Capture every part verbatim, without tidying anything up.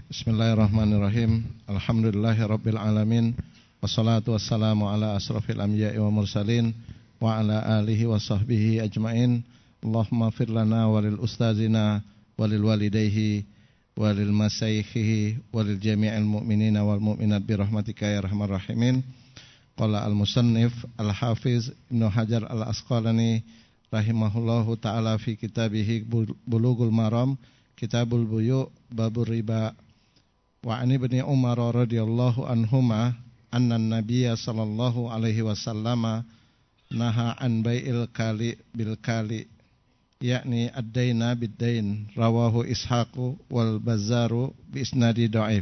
Bismillahirrahmanirrahim. Alhamdulillahirabbil alamin. Wassalatu wassalamu ala asrafil anbiya'i wa mursalin wa ala alihi wa sahbihi ajmain. Allahumma fir lana walil ustazina walil walidayhi walil masyayikhihi walil jami'il mu'minina wal mu'minat bi rahmatika ya arhamar rahimin. Qala al-musannif al-hafiz Ibnu Hajar al-Asqalani rahimahullahu ta'ala fi kitabihi Bulughul Maram Kitabul Buyu' Babur Riba. Wa ani ibni Umar radhiyallahu anhuma anna an-nabiyya sallallahu alaihi wasallam naha an bai'il kali bil kali yakni ad-daina bid-dain, rawahu Ishaqu wal Bazzaru bi isnadi dhaif.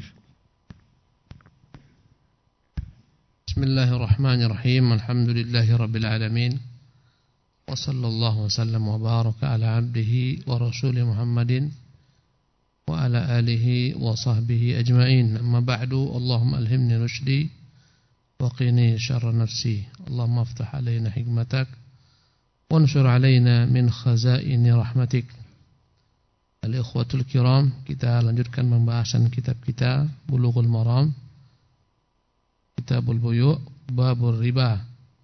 Bismillahirrahmanirrahim. Alhamdulillahi rabbil alamin. Wa sallallahu wa sallam wa baraka ala abdihi wa rasulih Muhammadin wa ala alihi wa sahbihi ajma'in. Amma ba'du. Allahumma alhimni rushdi wa qini syarra nafsi. Allahumma aftah alaina hikmatak wa anshur alaina min khazaini rahmatik. Al-ikhwatul kiram, kita lanjutkan pembahasan kitab kita Bulughul Maram Kitabul Buyu' Babur Riba.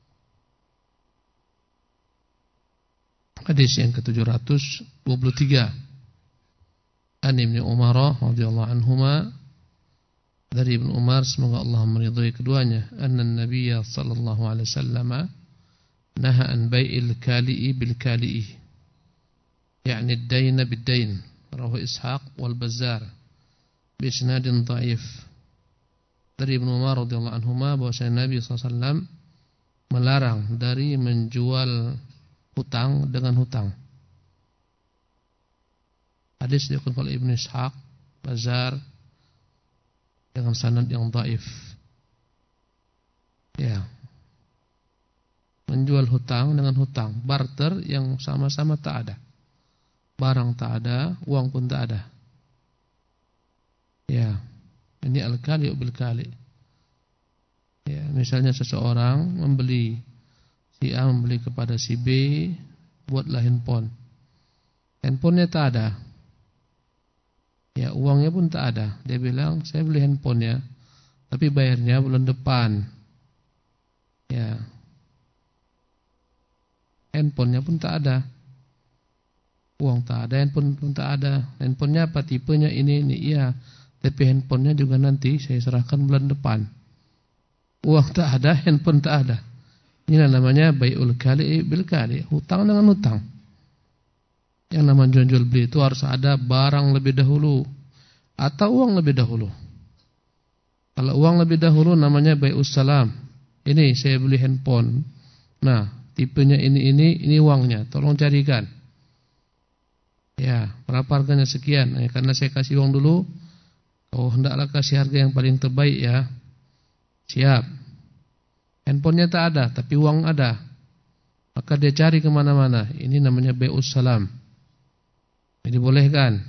Hadis yang ke tujuh ratus dua puluh tiga. An Ibnu Umar radhiyallahu anhuma, dari Ibnu Umar semoga Allah meridhai keduanya, anna Nabiyya sallallahu alaihi wasallam naha an bai'il kali'i bil kali'i, yakni ad-dain bid-dain, rawahu Ishaq wal Bazzar bi isnadin dhaif. Dari Ibnu Umar radhiyallahu anhuma bahwasanya Nabi sallallahu alaihi wasallam melarang dari menjual hutang dengan hutang. Hadis dikutip oleh Ibnu Ishaq, Bazzar dengan sanad yang dhaif. Ya. Menjual hutang dengan hutang, barter yang sama-sama tak ada. Barang tak ada, uang pun tak ada. Ya. Ini al-kali' bil kali'. Ya, misalnya seseorang membeli, si A membeli kepada si B, buatlah handphone. Handphonenya tak ada. Ya, uangnya pun tak ada. Dia bilang, saya beli handphonenya, tapi bayarnya bulan depan. Ya. Handphonenya pun tak ada. Uang tak ada, handphone pun tak ada. Handphonenya apa? Tipenya ini, ini. Iya. Tapi handphonenya juga nanti saya serahkan bulan depan. Uang tak ada, handphone tak ada. Ini namanya bai'ul kali' bil kali'. Hutang dengan hutang. Yang namanya jual beli itu harus ada barang lebih dahulu atau uang lebih dahulu. Kalau uang lebih dahulu namanya bai'us salam. Ini saya beli handphone. Nah, tipenya ini ini ini uangnya. Tolong carikan. Ya, berapa harganya sekian? Ya, karena saya kasih uang dulu. Oh, hendaklah kasih harga yang paling terbaik ya. Siap. Handphonenya tak ada, tapi uang ada. Maka dia cari kemana-mana. Ini namanya bai'us salam. Ini dibolehkan.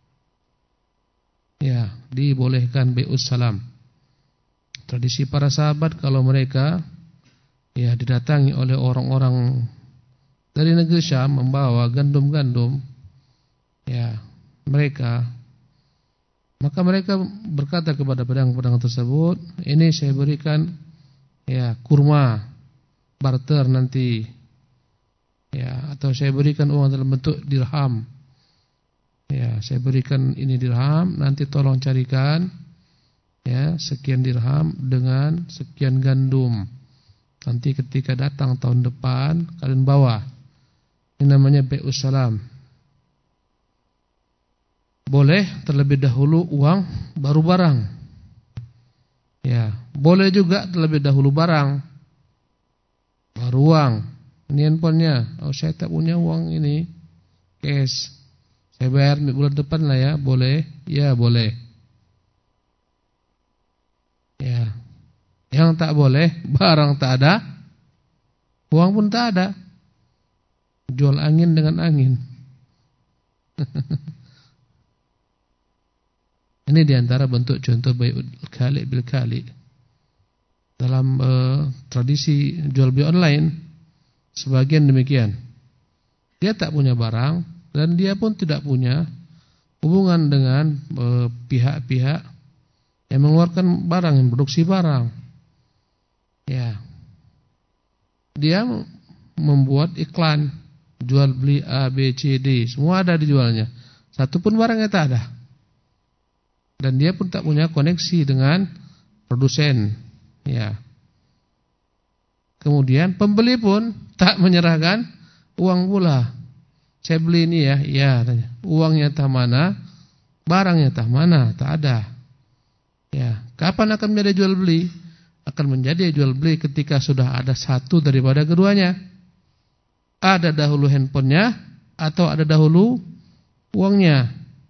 Ya, dibolehkan bai'us salam. Tradisi para sahabat kalau mereka ya didatangi oleh orang-orang dari negeri Syam membawa gandum-gandum ya mereka, maka mereka berkata kepada pedang-pedang tersebut, ini saya berikan ya kurma barter nanti. Ya, atau saya berikan uang dalam bentuk dirham. Ya, saya berikan ini dirham, nanti tolong carikan ya sekian dirham dengan sekian gandum. Nanti ketika datang tahun depan kalian bawa. Ini namanya bai'us salam. Boleh terlebih dahulu uang baru barang. Ya, boleh juga terlebih dahulu barang baru uang. Ini handphonenya. Oh, saya tak punya uang ini cash. Saya bayar bulan depan lah ya, boleh? Ya, boleh. Ya. Yang tak boleh, barang tak ada, uang pun tak ada. Jual angin dengan angin. Ini diantara bentuk contoh bai'ul kali' bil kali'. Dalam uh, tradisi jual beli online, sebagian demikian. Dia tak punya barang dan dia pun tidak punya hubungan dengan pihak-pihak yang mengeluarkan barang, yang produksi barang. Ya. Dia membuat iklan jual beli A, B, C, D, semua ada dijualnya. Satu pun barangnya tak ada. Dan dia pun tak punya koneksi dengan produsen. Ya. Kemudian pembeli pun tak menyerahkan uang pula. Saya beli ini ya, ya, tanya. Uangnya tak mana, barangnya tak mana, tak ada. Ya, kapan akan menjadi jual beli? Akan menjadi jual beli ketika sudah ada satu daripada keduanya. Ada dahulu handphonenya atau ada dahulu uangnya.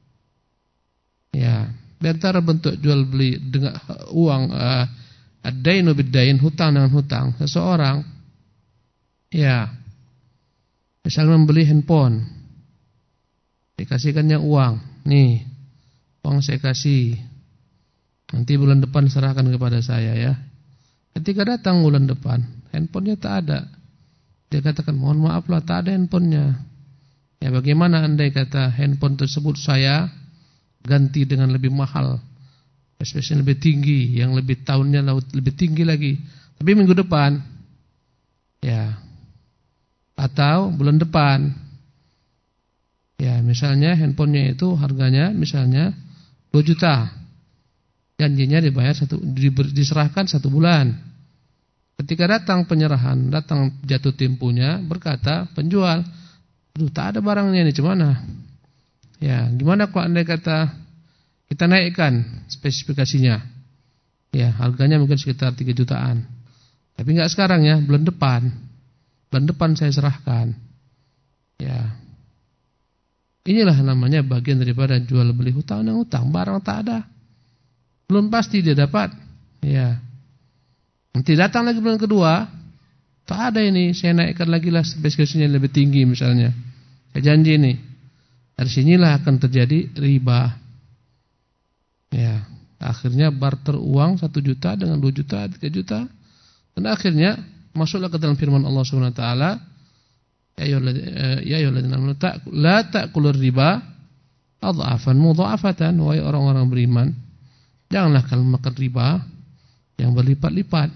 Ya, di antara bentuk jual beli dengan uang, uh, ad-dainu bid-dain, hutang dengan hutang. Seseorang, ya, misalnya membeli handphone, dikasihkannya uang, nih, uang saya kasih, nanti bulan depan serahkan kepada saya ya. Ketika datang bulan depan, handphonenya tak ada. Dia katakan, mohon maaflah, tak ada handphonenya. Ya, bagaimana andai kata handphone tersebut saya ganti dengan lebih mahal, spesifikasinya lebih tinggi, yang lebih tahunnya lebih tinggi lagi, tapi minggu depan, ya, atau bulan depan, ya, misalnya handphonenya itu harganya misalnya dua juta, janjinya dibayar satu, diserahkan satu bulan. Ketika datang penyerahan, datang jatuh temponya, berkata penjual, aduh, tak ada barangnya ini, gimana? Ya, gimana kalau andai kata kita naikkan spesifikasinya? Ya, harganya mungkin sekitar tiga jutaan. Tapi enggak sekarang ya, bulan depan. Bulan depan saya serahkan. Ya. Inilah namanya bagian daripada jual beli hutang dan hutang, barang tak ada. Belum pasti dia dapat. Ya. Nanti datang lagi bulan kedua, tak ada ini, saya naikkan lagi lah spesifikasinya lebih tinggi misalnya. Saya janji ini. Dari sinilah akan terjadi riba. Ya, akhirnya barter uang satu juta dengan dua juta, tiga juta, dan akhirnya masuklah ke dalam firman Allah Subhanahu Wa Taala, ya ayyuhalladzina amanu la ta'kulur riba adhafan mudha'afatan, wahai orang-orang beriman, janganlah kalian makan riba yang berlipat-lipat.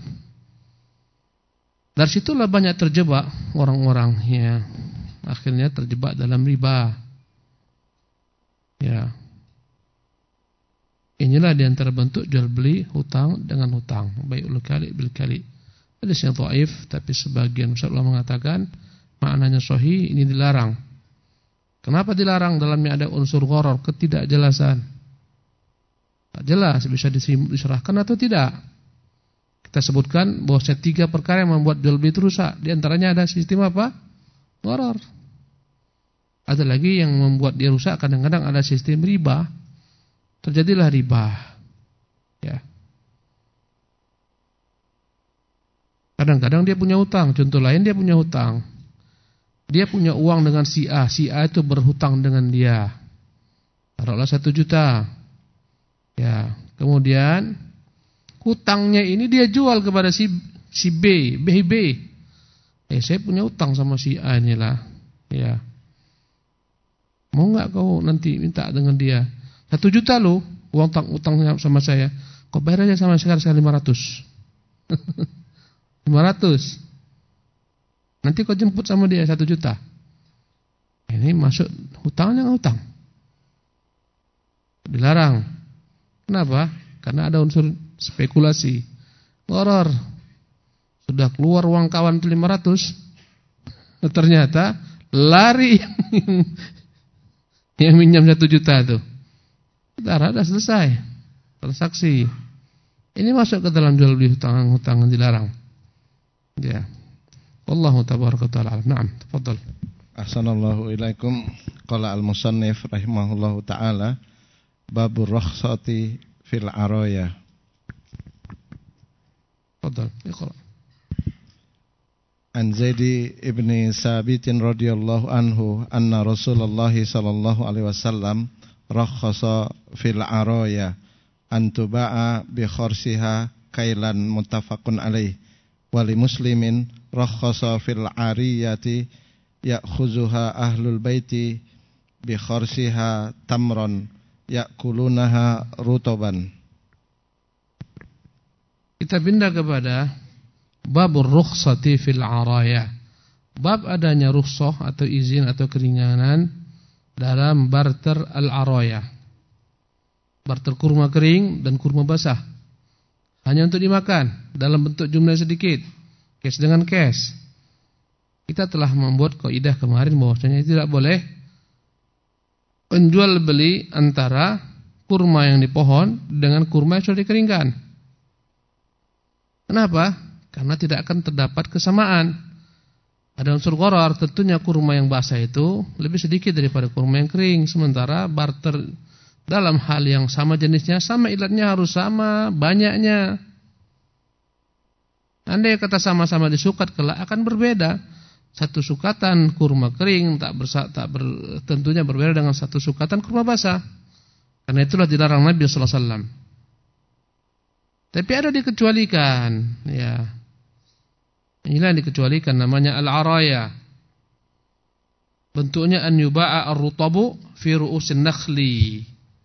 Dari situlah banyak terjebak orang-orang ya, akhirnya terjebak dalam riba. Ya. Inilah di antara bentuk jual beli hutang dengan hutang, bai'ul kali bil kali. Hadis yang dhaif, tapi sebagian ulama mengatakan maknanya sahih, ini dilarang. Kenapa dilarang? Dalamnya ada unsur gharar, ketidakjelasan. Tak jelas bisa diserahkan atau tidak. Kita sebutkan bahwa tiga perkara yang membuat jual beli itu rusak. Di antaranya ada sistem apa? Gharar. Ada lagi yang membuat dia rusak, kadang-kadang ada sistem riba. Terjadilah riba. Ya. Kadang-kadang dia punya hutang. Contoh lain, dia punya hutang. Dia punya uang dengan si A. Si A itu berhutang dengan dia. Taruhlah satu juta. Ya. Kemudian hutangnya ini dia jual kepada si si B, B B. Eh, saya punya hutang sama si A inilah. Ya. Mau enggak kau nanti minta dengan dia? Satu juta loh, uang utangnya sama saya. Kau bayar aja sama sekarang lima ratus. lima ratus. Nanti kau jemput sama dia satu juta. Ini masuk hutang dengan hutang. Dilarang. Kenapa? Karena ada unsur spekulasi. Gharar. Sudah keluar uang kawan itu lima ratus. Ternyata lari yang minjam satu juta itu. Sudah ada selesai transaksi. Ini masuk ke dalam jual beli hutang-hutang yang dilarang. Ya. Wallahu tabaraka taala. Naam, tafadhal. Ahsanallahu ilaikum. Qala al-musannif rahimahullahu taala, babur rukhsati fil araya. Tafadhal, iqra. An Zaid ibn Sabit radhiyallahu anhu anna Rasulullah sallallahu alaihi wasallam rakhasa fil araya an tuba'a bi kharsiha kailan muttafaqun alaih wa li muslimin rakhasa fil ariyati ya'khuzuha ahlul baiti bi kharsiha tamran ya'kulunaha rutoban. Kita pindah kepada babur rukhsati fil araya. Bab adanya rukhsah atau izin atau keringanan dalam barter al-araya. Barter kurma kering dan kurma basah. Hanya untuk dimakan dalam bentuk jumlah sedikit. Cash dengan cash. Kita telah membuat kaidah kemarin bahwasanya tidak boleh menjual beli antara kurma yang di pohon dengan kurma yang sudah dikeringkan. Kenapa? Karena tidak akan terdapat kesamaan. Ada unsur gharar, tentunya kurma yang basah itu lebih sedikit daripada kurma yang kering. Sementara barter dalam hal yang sama jenisnya, sama ilatnya harus sama banyaknya. Andai kata sama-sama disukat kelak akan berbeda. Satu sukatan kurma kering tak, bersa, tak ber, tentunya berbeda dengan satu sukatan kurma basah. Karena itulah dilarang Nabi sallallahu alaihi wasallam. Tapi ada dikecualikan, ya. Inilah yang dikecualikan, namanya al-araya. Bentuknya an yuba'a ar-rutabu fi ru'usin nakhli.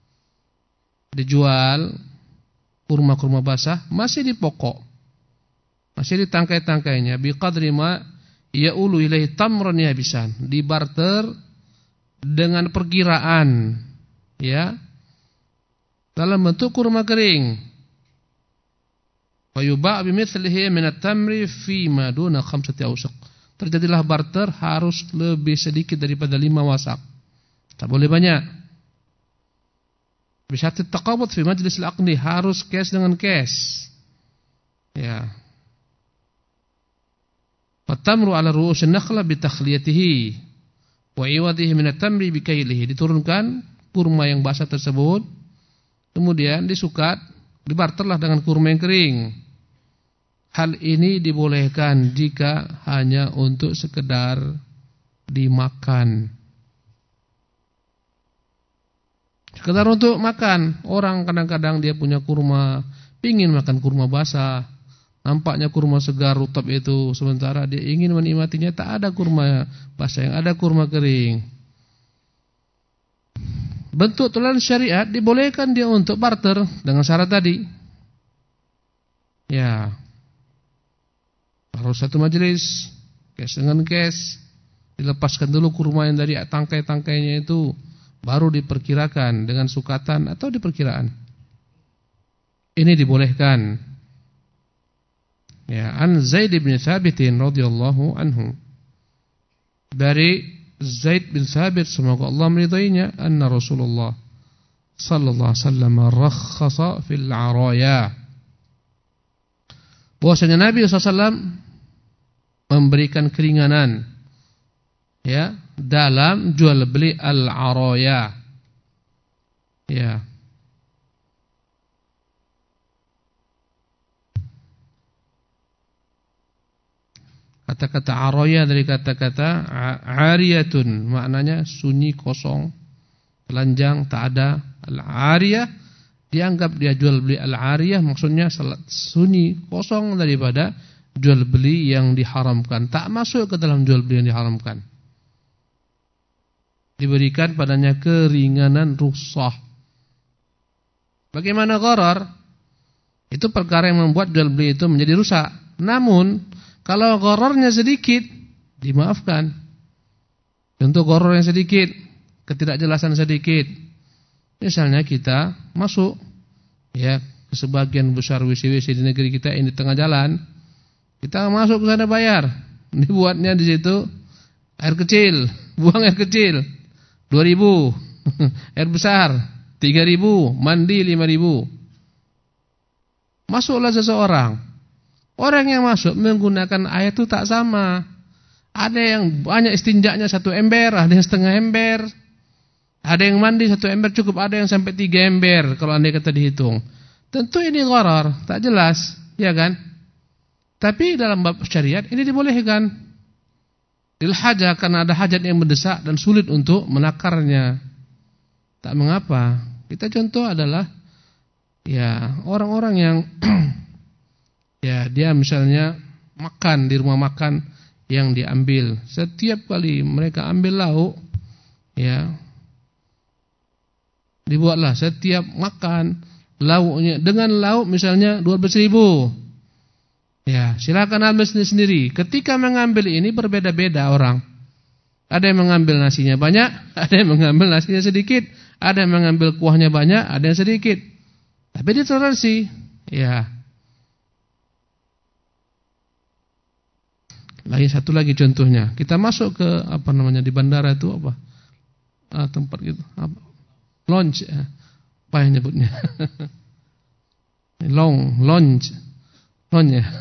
Dijual kurma-kurma basah masih di pokok. Masih di tangkai-tangkainya bi qadri ma ya'ulu ilaihi tamran yabisan. Dibarter dengan perkiraan, ya. Dalam bentuk kurma kering. Wa yuba' bimithlihi min at-tamri fi ma duna khamsati awsaq. Terjadilah barter harus lebih sedikit daripada lima wasak. Tak boleh banyak. Bisyarat taqabud fi majlis al-aqdi, harus cash dengan cash. Ya. Fatamru ala ru'usin nakhla bi takhliyatihi wa iwadihi min at-tamri bi kailihi. Diturunkan kurma yang basah tersebut, kemudian disukat, dibarterlah dengan kurma yang kering. Hal ini dibolehkan jika hanya untuk sekedar dimakan. Sekedar untuk makan. Orang kadang-kadang dia punya kurma, pingin makan kurma basah. Nampaknya kurma segar rutab itu, sementara dia ingin menikmatinya, tak ada kurma basah, yang ada kurma kering. Bentuk toleransi syariat dibolehkan dia untuk barter dengan syarat tadi. Ya. Harus satu majelis, cash dengan cash. Dilepaskan dulu kurma yang dari tangkai-tangkainya itu, baru diperkirakan dengan sukatan atau diperkiraan. Ini dibolehkan. Ya, an Zaid bin Thabit radhiyallahu anhu. Dari Zaid bin Thabit, semoga Allah meridainya, anna Rasulullah sallallahu alaihi wasallam rakhasa fil araya. Bahwasanya Nabi sallallahu alaihi wasallam memberikan keringanan, ya, dalam jual beli al-araya. Ya. Kata-kata araya dari kata-kata ariyatun, maknanya sunyi, kosong, telanjang, tak ada. Al-ariyah dianggap dia jual beli al-ariyah, maksudnya sunyi, kosong daripada jual beli yang diharamkan, tak masuk ke dalam jual beli yang diharamkan. Diberikan padanya keringanan rukhsah. Bagaimana gharar? Itu perkara yang membuat jual beli itu menjadi rusak. Namun kalau ghararnya sedikit, dimaafkan. Contoh gharar yang sedikit, ketidakjelasan sedikit. Misalnya kita masuk, ya, ke sebagian besar W C W C di negeri kita ini di tengah jalan. Kita masuk ke sana bayar. Dibuatnya di situ air kecil, buang air kecil dua ribu, air besar tiga ribu, mandi lima ribu. Masuklah seseorang. Orang yang masuk menggunakan air itu tak sama. Ada yang banyak istinjaknya satu ember, ada yang setengah ember. Ada yang mandi satu ember cukup, ada yang sampai tiga ember kalau andai kata dihitung. Tentu ini gharar, tak jelas, ya kan? Tapi dalam bab syariat ini dibolehkan. Lil hajah, karena ada hajat yang mendesak dan sulit untuk menakarnya. Tak mengapa. Kita contoh adalah, ya, orang-orang yang ya, dia misalnya makan di rumah makan yang diambil. Setiap kali mereka ambil lauk, ya, Dibuatlah setiap makan lauknya dengan lauk misalnya dua belas ribu. Ya, silakan ambil sendiri. Ketika mengambil ini berbeda-beda orang. Ada yang mengambil nasinya banyak, ada yang mengambil nasinya sedikit, ada yang mengambil kuahnya banyak, ada yang sedikit. Tapi ditoleransi. Ya. Lagi satu lagi contohnya. Kita masuk ke apa namanya di bandara itu apa? Ah, tempat gitu. Apa? Lounge. Apa yang nyebutnya? Long, lounge. Lounge ya.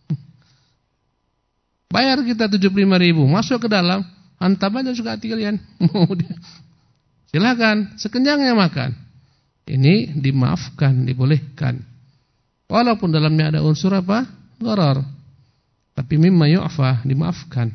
Bayar kita tujuh puluh lima ribu, masuk ke dalam, hantam aja suka hati kalian. Silakan, sekenyangnya makan. Ini dimaafkan, dibolehkan. Walaupun dalamnya ada unsur apa? Gharar. Tapi mimma yu'fa, dimaafkan.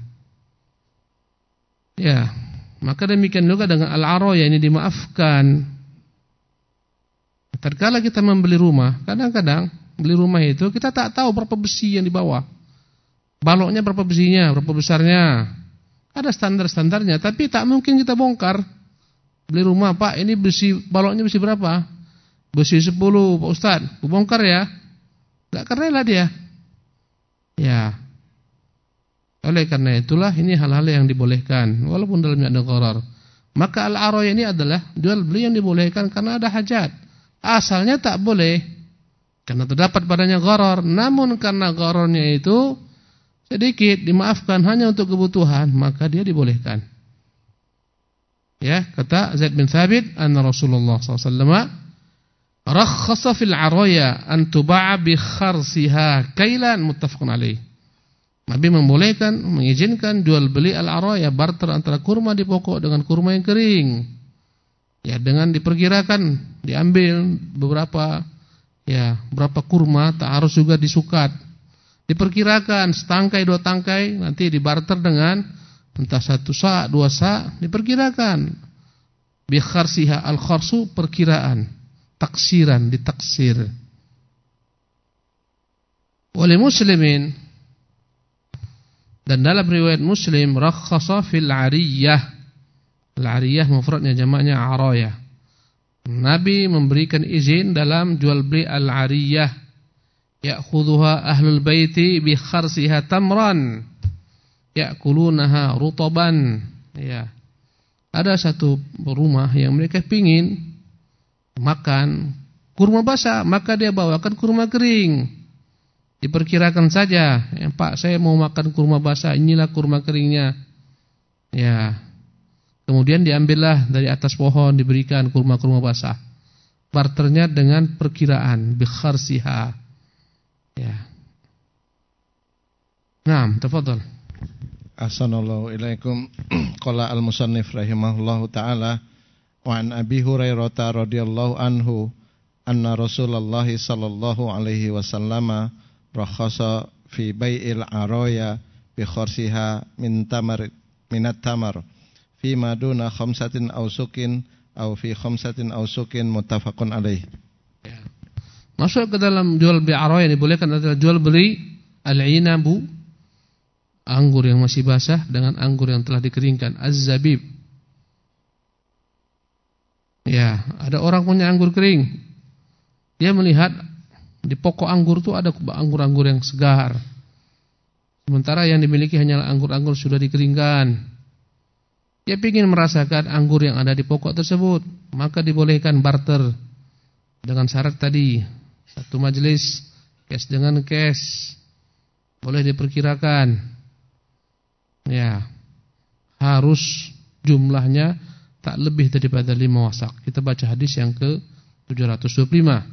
Ya, maka demikian juga dengan al-araya ini dimaafkan. Tatkala kita membeli rumah, kadang-kadang beli rumah itu kita tak tahu berapa besi yang dibawa. Baloknya berapa besinya, berapa besarnya. Ada standar-standarnya, tapi tak mungkin kita bongkar. Beli rumah, Pak, ini besi baloknya besi berapa? Besi sepuluh, Pak Ustaz. Bongkar ya. Enggak akan rela dia. Ya. Oleh karena itulah ini hal-hal yang dibolehkan walaupun dalamnya ada gharar. Maka al-araya ini adalah jual beli yang dibolehkan karena ada hajat. Asalnya tak boleh karena terdapat padanya gharar, namun karena ghararnya itu sedikit dimaafkan hanya untuk kebutuhan, maka dia dibolehkan. Ya, kata Zaid bin Thabit, anna Rasulullah sallallahu alaihi wasallam rakhasa fil araya an tuba'a bi kharsiha kailan, muttafaqun alaih. Nabi membolehkan, mengizinkan jual beli al-araya, barter antara kurma di pokok dengan kurma yang kering. Ya, dengan diperkirakan diambil beberapa ya, berapa kurma, tak harus juga disukat. Diperkirakan setangkai dua tangkai nanti dibarter dengan entah satu sa, dua sa, diperkirakan. Bi kharsiha, al-kharsu perkiraan, taksiran, ditaksir. Oleh muslimin, dan dalam riwayat Muslim rakhasa fil ariyah. Al-ariyah mufradnya jamaknya araya. Nabi memberikan izin dalam jual beli al-ariyah. Ya'khudhuha ahlul baiti bi kharsiha tamran ya'kulunaha rutaban. Ya. Ada satu rumah yang mereka pingin makan kurma basah, maka dia bawakan kurma kering. Diperkirakan saja, ya, Pak, saya mau makan kurma basah, inilah kurma keringnya. Ya. Kemudian diambillah dari atas pohon, diberikan kurma-kurma basah. Barternya dengan perkiraan bi kharsiha. Ya. Naam, tafadhal. Ahsanallahu ilaikum. Qala al-musannif rahimahullahu taala wa an Abi Hurairah radhiyallahu anhu anna Rasulullah sallallahu alaihi wasallam rakhasa fi bai'il araya bi kharsiha min tamar minat tamar fi maduna khamsatin aw sukin aw fi khamsatin aw sukin, muttafaqun alaih. Ya. Masuk ke dalam jual beli araya dibolehkan adalah jual beli al-inabu, anggur yang masih basah dengan anggur yang telah dikeringkan, az-zabib. Ya, ada orang punya anggur kering. Dia melihat di pokok anggur itu ada anggur-anggur yang segar. Sementara yang dimiliki hanyalah anggur-anggur sudah dikeringkan. Dia ingin merasakan anggur yang ada di pokok tersebut, maka dibolehkan barter dengan syarat tadi. Satu majelis, cash dengan cash. Boleh diperkirakan. Ya. Harus jumlahnya tak lebih daripada lima wasak. Kita baca hadis yang ke tujuh ratus dua puluh lima.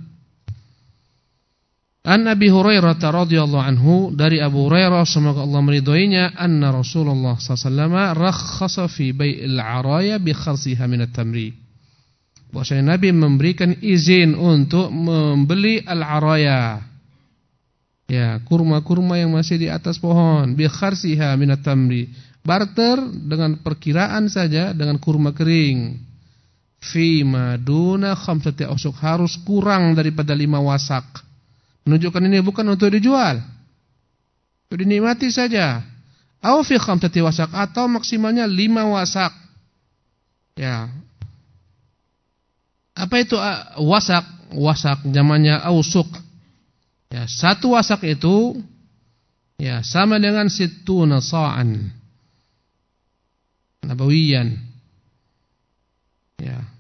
An Abi Hurairah radhiyallahu anhu, dari Abu Hurairah semoga Allah meridhoinya, anna Rasulullah sallallahu alaihi wasallam rakhasa fi bai'il araya bi kharsiha min at-tamri. Bahwasanya Nabi memberikan izin untuk membeli al-araya. Ya, kurma-kurma yang masih di atas pohon, bi kharsiha min at-tamri. Barter dengan perkiraan saja dengan kurma kering. Fi maduna khamsati awsuq, harus kurang daripada lima wasak. Menunjukkan ini bukan untuk dijual, untuk dinikmati saja. Aw fi khamsati wasak, atau maksimalnya lima wasak. Ya. Apa itu wasak? Wasak zamannya ausuk. Ya, satu wasak itu ya sama dengan situna sa'an nabawiyan. Ya.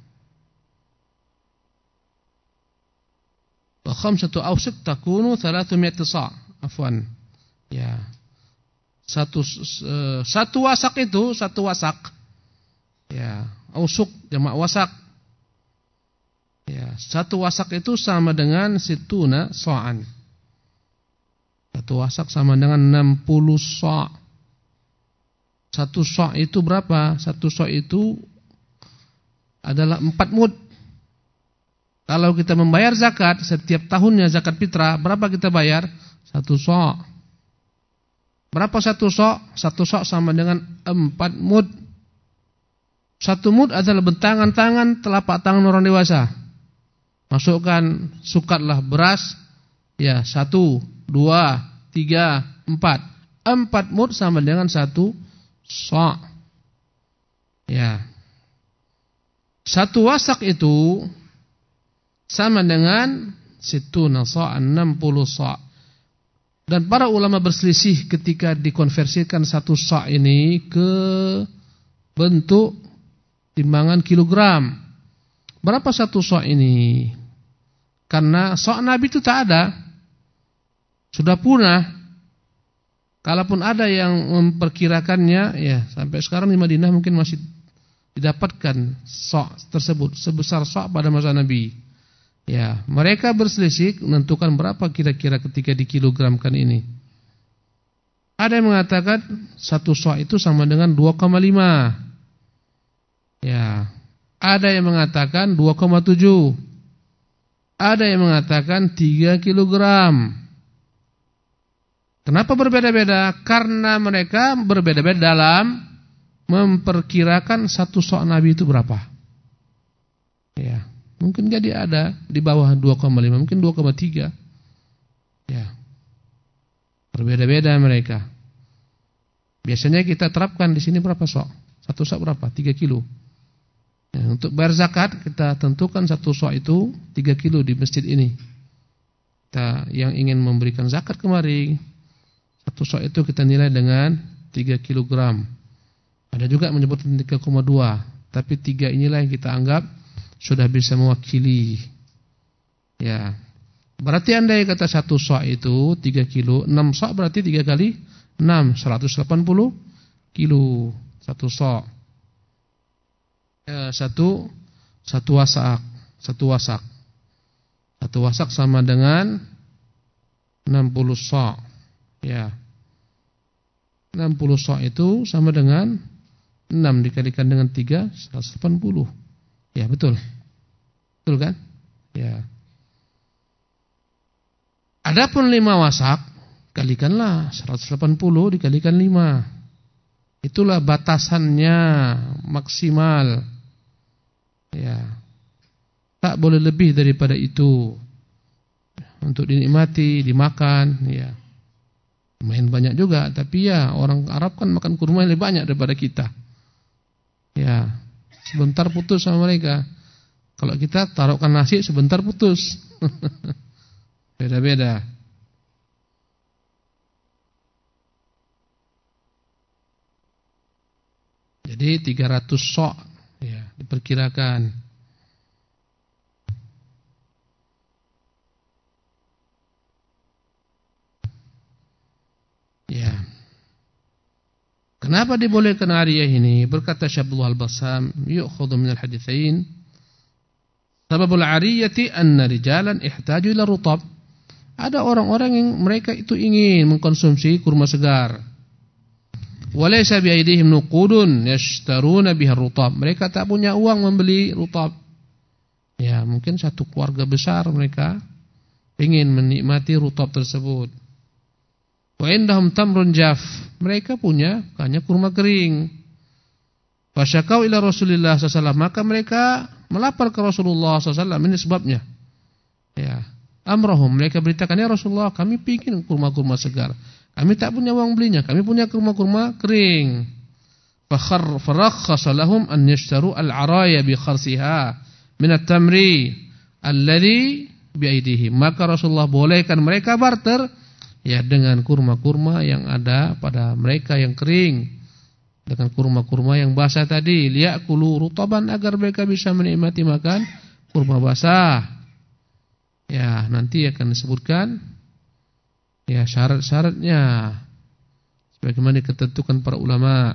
Wa khamsatu awsaq takunu thalathmi'at sa'. Afwan. Ya. Satu uh, satu wasak itu, satu wasak. Ya, ausuk jamak wasak. Ya, satu wasak itu sama dengan situna sa'an. Satu wasak sama dengan enam puluh sa'. Satu sa' itu berapa? Satu sa' itu adalah empat mud. Kalau kita membayar zakat setiap tahunnya zakat fitrah, berapa kita bayar? Satu sa'. Berapa satu sa'? Satu sa' sama dengan empat mud. Satu mud adalah bentangan tangan telapak tangan orang dewasa. Masukkan sukatlah beras. Ya, satu, dua, tiga, empat. Empat mud sama dengan satu sa'. Ya. Satu wasak itu sama dengan situna sa', enam puluh sa'. Dan para ulama berselisih ketika dikonversikan satu sa' ini ke bentuk timbangan kilogram. Berapa satu sa' ini? Karena sa' Nabi itu tak ada. Sudah punah. Kalaupun ada yang memperkirakannya, ya sampai sekarang di Madinah mungkin masih didapatkan sa' tersebut sebesar sa' pada masa Nabi. Ya, mereka berselisih menentukan berapa kira-kira ketika dikilogramkan ini. Ada yang mengatakan satu sa' itu sama dengan dua koma lima. Ya, ada yang mengatakan dua koma tujuh. Ada yang mengatakan tiga kilogram. Kenapa berbeda-beda? Karena mereka berbeda-beda dalam memperkirakan satu sa' Nabi itu berapa. Ya. Mungkin jadi ada di bawah dua koma lima, mungkin dua koma tiga. Ya. Berbeda-beda mereka. Biasanya kita terapkan di sini berapa sa'? Satu sa' berapa? tiga kilo. Ya, untuk bayar zakat kita tentukan satu sa' itu tiga kilo di masjid ini. Kita yang ingin memberikan zakat kemarin, satu sa' itu kita nilai dengan tiga kilogram. Ada juga menyebutkan tiga koma dua, tapi tiga inilah yang kita anggap sudah bisa mewakili. Ya. Berarti andai kata satu sa' itu tiga kilo, enam sa' berarti tiga kali enam, seratus delapan puluh kilo satu sa'. Ya, satu satu wasak, satu wasak. Satu wasak sama dengan enam puluh sa'. Ya. enam puluh sa' itu sama dengan enam dikalikan dengan tiga, seratus delapan puluh. Ya, betul. Betul kan? Ya. Adapun lima wasak, kalikanlah seratus delapan puluh dikalikan lima. Itulah batasannya maksimal. Ya. Tak boleh lebih daripada itu. Untuk dinikmati, dimakan, ya. Lumayan banyak juga, tapi ya orang Arab kan makan kurma lebih banyak daripada kita. Ya. Sebentar putus sama mereka. Kalau kita taruhkan nasi sebentar putus. Beda-beda. Jadi tiga ratus sa' ya, diperkirakan. Ya. Kenapa dibolehkan ariyah ini? Berkata Syabdullah Al-Bassam, yu'khadhu min al-haditsain sababul ariyati anna rijalan ihtaju ila rutab. Ada orang-orang yang mereka itu ingin mengkonsumsi kurma segar. Walaysa bi aydihim nuqudun yashtaruna biha rutab. Mereka tak punya uang membeli rutab. Ya, mungkin satu keluarga besar mereka ingin menikmati rutab tersebut. Wa indahum tamrun jaf. Mereka punya hanya kurma kering. Fasyakau ila Rasulillah sallallahu alaihi wasallam. Maka mereka melapor ke Rasulullah sallallahu alaihi wasallam. Ini sebabnya. Ya. Amrahum. Mereka beritakan, ya Rasulullah, kami ingin kurma-kurma segar. Kami tak punya uang belinya. Kami punya kurma-kurma kering. Fakhar farakhasa lahum an yashtaru al-araya bi kharsiha. minat tamri alladhi biaidihim. Maka Rasulullah bolehkan mereka barter ya dengan kurma-kurma yang ada pada mereka yang kering, dengan kurma-kurma yang basah tadi, liyakulu rutaban, agar mereka bisa menikmati makan kurma basah. Ya, nanti akan disebutkan ya syarat-syaratnya sebagaimana ditentukan para ulama.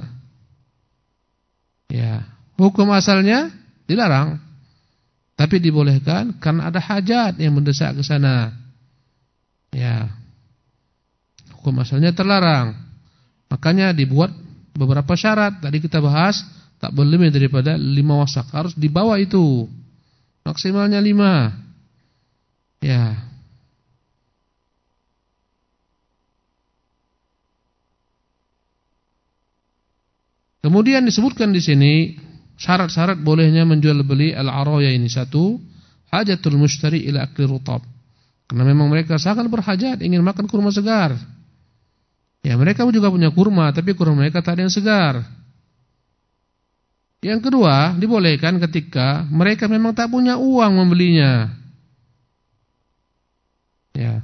Ya, hukum asalnya dilarang, tapi dibolehkan karena ada hajat yang mendesak ke sana. Ya. Hukum asalnya terlarang. Makanya dibuat beberapa syarat. Tadi kita bahas tak boleh lebih daripada lima wasak. Harus di bawah itu. Maksimalnya lima. Ya. Kemudian disebutkan di sini syarat-syarat bolehnya menjual beli al-araya ini. Satu, hajatul mushtari ila akli rutab. Karena memang mereka sangat berhajat ingin makan kurma segar. Ya, mereka juga punya kurma, tapi kurma mereka tak ada yang segar. Yang kedua, dibolehkan ketika mereka memang tak punya uang membelinya. Ya.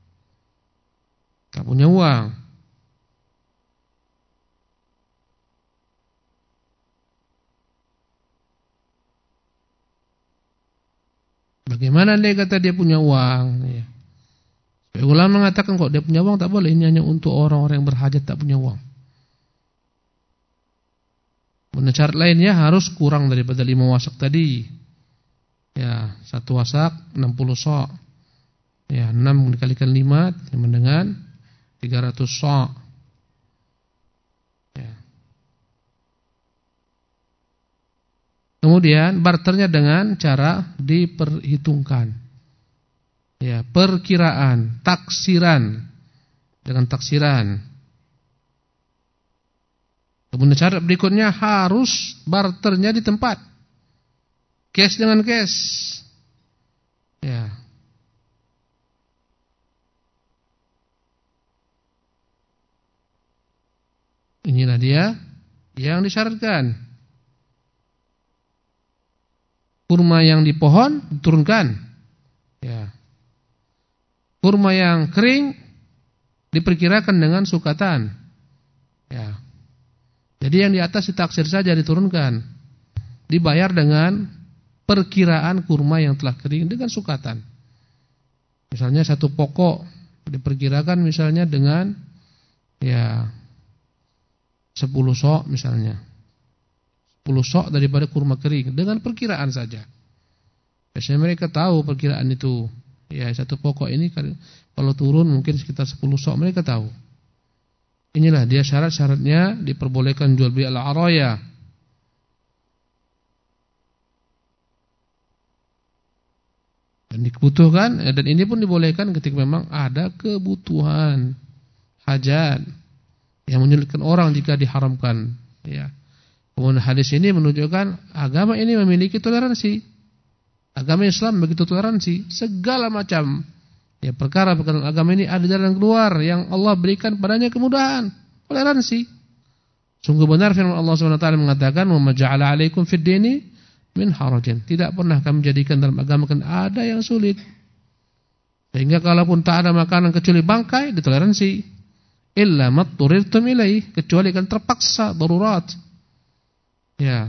Tak punya uang. Bagaimana dia kata dia punya uang? Ya. Ulama mengatakan kok dia punya uang tak boleh. Ini hanya untuk orang-orang yang berhajat tak punya uang. Menurut syarat lainnya harus kurang daripada lima wasak tadi. Ya, satu wasak enam puluh sok. Ya, enam dikalikan lima sama dengan tiga ratus sok. Ya. Kemudian barternya dengan cara diperhitungkan. Ya, perkiraan, taksiran, dengan taksiran. Kemudian syarat berikutnya harus barternya di tempat. Cash dengan cash. Ya. Inilah dia yang disyaratkan. Kurma yang di pohon diturunkan. Ya. Kurma yang kering diperkirakan dengan sukatan. Ya. Jadi yang di atas ditaksir saja diturunkan. Dibayar dengan perkiraan kurma yang telah kering dengan sukatan. Misalnya satu pokok diperkirakan misalnya dengan ya sepuluh sok misalnya. sepuluh sok daripada kurma kering dengan perkiraan saja. Biasanya mereka tahu perkiraan itu. Ya, satu pokok ini kalau turun mungkin sekitar sepuluh sok, mereka tahu. Inilah dia syarat-syaratnya diperbolehkan jual beli al-araya. Dan dibutuhkan, dan ini pun dibolehkan ketika memang ada kebutuhan, hajat yang menyulitkan orang jika diharamkan. Ya. Kemudian hadis ini menunjukkan agama ini memiliki toleransi. Agama Islam begitu toleransi, segala macam ya perkara-perkara agama ini ada jalan keluar yang Allah berikan padanya kemudahan, toleransi. Sungguh benar firman Allah Subhanahu wa taala mengatakan, "Wa ma ja'ala 'alaikum fid dini min harajin." Tidak pernah kami jadikan dalam agama kan ada yang sulit. Sehingga kalaupun tak ada makanan kecuali bangkai, ditoleransi. Illa matturirtum ilaih, kecuali kan terpaksa darurat. Ya.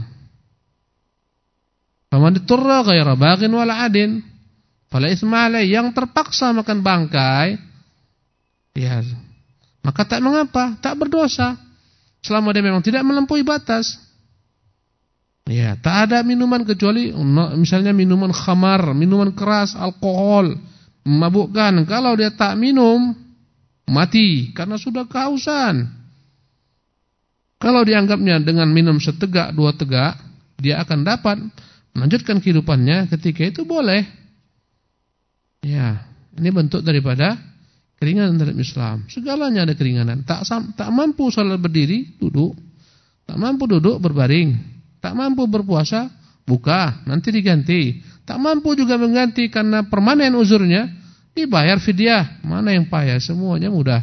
Faman iturra ghaira baghin wala adin fala itsma alai, yang terpaksa makan bangkai ya maka tak mengapa, tak berdosa selama dia memang tidak melampaui batas. Ya, tak ada minuman kecuali misalnya minuman khamar, minuman keras, alkohol, memabukkan. Kalau dia tak minum mati karena sudah kehausan. Kalau dianggapnya dengan minum setegak dua tegak, dia akan dapat melanjutkan kehidupannya, ketika itu boleh. Ya, ini bentuk daripada keringanan dalam Islam. Segalanya ada keringanan. Tak tak mampu salat berdiri, duduk. Tak mampu duduk, berbaring. Tak mampu berpuasa, buka, nanti diganti. Tak mampu juga mengganti karena permanen uzurnya, dibayar fidyah. Mana yang payah? Semuanya mudah.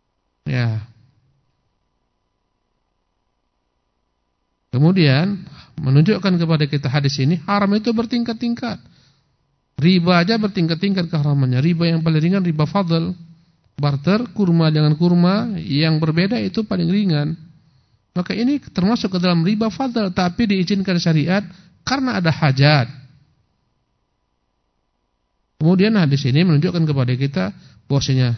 Ya. Kemudian menunjukkan kepada kita hadis ini, haram itu bertingkat-tingkat. Riba aja bertingkat-tingkat keharamannya. Riba yang paling ringan riba fadl, barter kurma dengan kurma, yang berbeda itu paling ringan. Maka ini termasuk ke dalam riba fadl, tapi diizinkan syariat karena ada hajat. Kemudian hadis ini menunjukkan kepada kita bahwasanya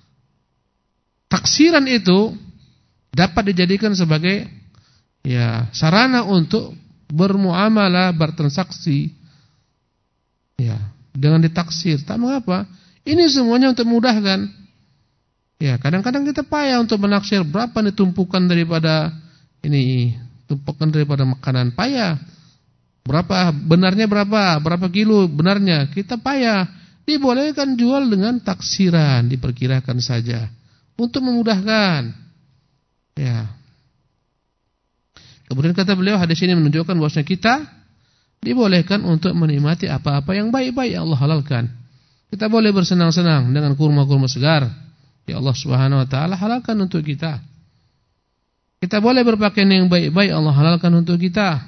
taksiran itu dapat dijadikan sebagai ya sarana untuk bermuamalah, bertransaksi ya dengan ditaksir. Tak mengapa. Ini semuanya untuk memudahkan. Ya, kadang-kadang kita payah untuk menaksir berapa nih tumpukan daripada ini, tumpukan daripada makanan, payah. Berapa benarnya berapa? Berapa kilo benarnya? Kita payah. Dibolehkan jual dengan taksiran, diperkirakan saja untuk memudahkan. Ya. Kemudian kata beliau, hadis ini menunjukkan bahwasanya kita dibolehkan untuk menikmati apa-apa yang baik-baik yang Allah halalkan. Kita boleh bersenang-senang dengan kurma-kurma segar ya Allah Subhanahu wa taala halalkan untuk kita. Kita boleh berpakaian yang baik-baik Allah halalkan untuk kita.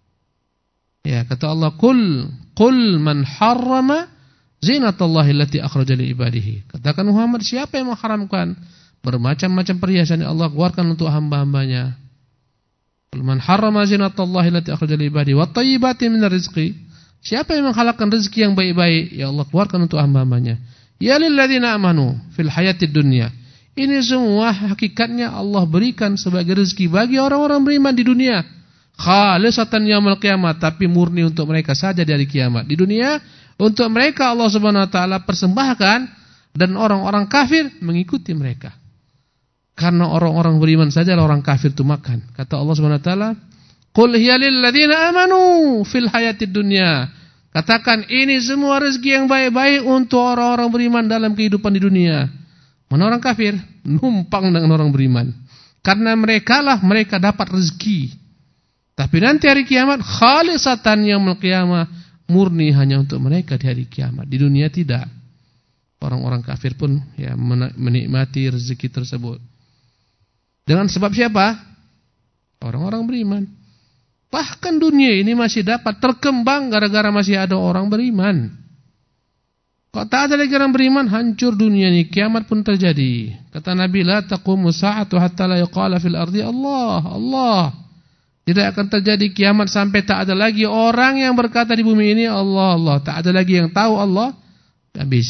Ya, kata Allah, "Qul qul man harrama zinatallahi allati akhraja li ibadihi." Katakan Muhammad, siapa yang mengharamkan bermacam-macam perhiasan yang Allah keluarkan untuk hamba-hambanya? "Qul man harrama zinatallahi allati akhraja li ibadihi wat thayyibati minar rizqi." Siapa yang menghalalkan rezeki yang baik-baik ya Allah keluarkan untuk hamba-hambanya? "Ya lil ladzina amanu fil hayatid dunya." Ini semua hakikatnya Allah berikan sebagai rezeki bagi orang-orang beriman di dunia. Khalisatan yaumil qiyamah, tapi murni untuk mereka saja di hari kiamat. Di dunia untuk mereka Allah Subhanahu wa taala persembahkan dan orang-orang kafir mengikuti mereka. Karena orang-orang beriman saja orang kafir itu makan. Kata Allah Subhanahu wa taala, "Qul hiya lil ladzina amanu fil hayatid dunya." Katakan ini semua rezeki yang baik-baik untuk orang-orang beriman dalam kehidupan di dunia. Mana orang kafir numpang dengan orang beriman. Karena merekalah mereka dapat rezeki. Tapi nanti hari kiamat khalisatan yaumil qiyamah, murni hanya untuk mereka di hari kiamat. Di dunia tidak. Orang-orang kafir pun ya menikmati rezeki tersebut. Dengan sebab siapa? Orang-orang beriman. Bahkan dunia ini masih dapat terkembang gara-gara masih ada orang beriman. Kalau tak ada lagi orang beriman, hancur dunia ini, kiamat pun terjadi. Kata Nabi, la taqumu sa'atu hatta la yuqala fil ardi Allah, Allah. Tidak akan terjadi kiamat sampai tak ada lagi orang yang berkata di bumi ini Allah, Allah. Tak ada lagi yang tahu Allah. Habis.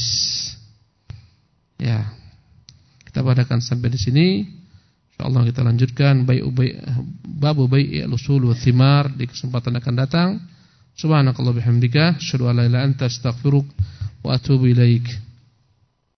Ya. Kita padakan sampai di sini. Insyaallah kita lanjutkan babu bai'i al-usul wa thimar di kesempatan akan datang. Subhanakallah bihamdika asyhadu an la ilaha illa anta astaghfiruka wa atubu ilaik.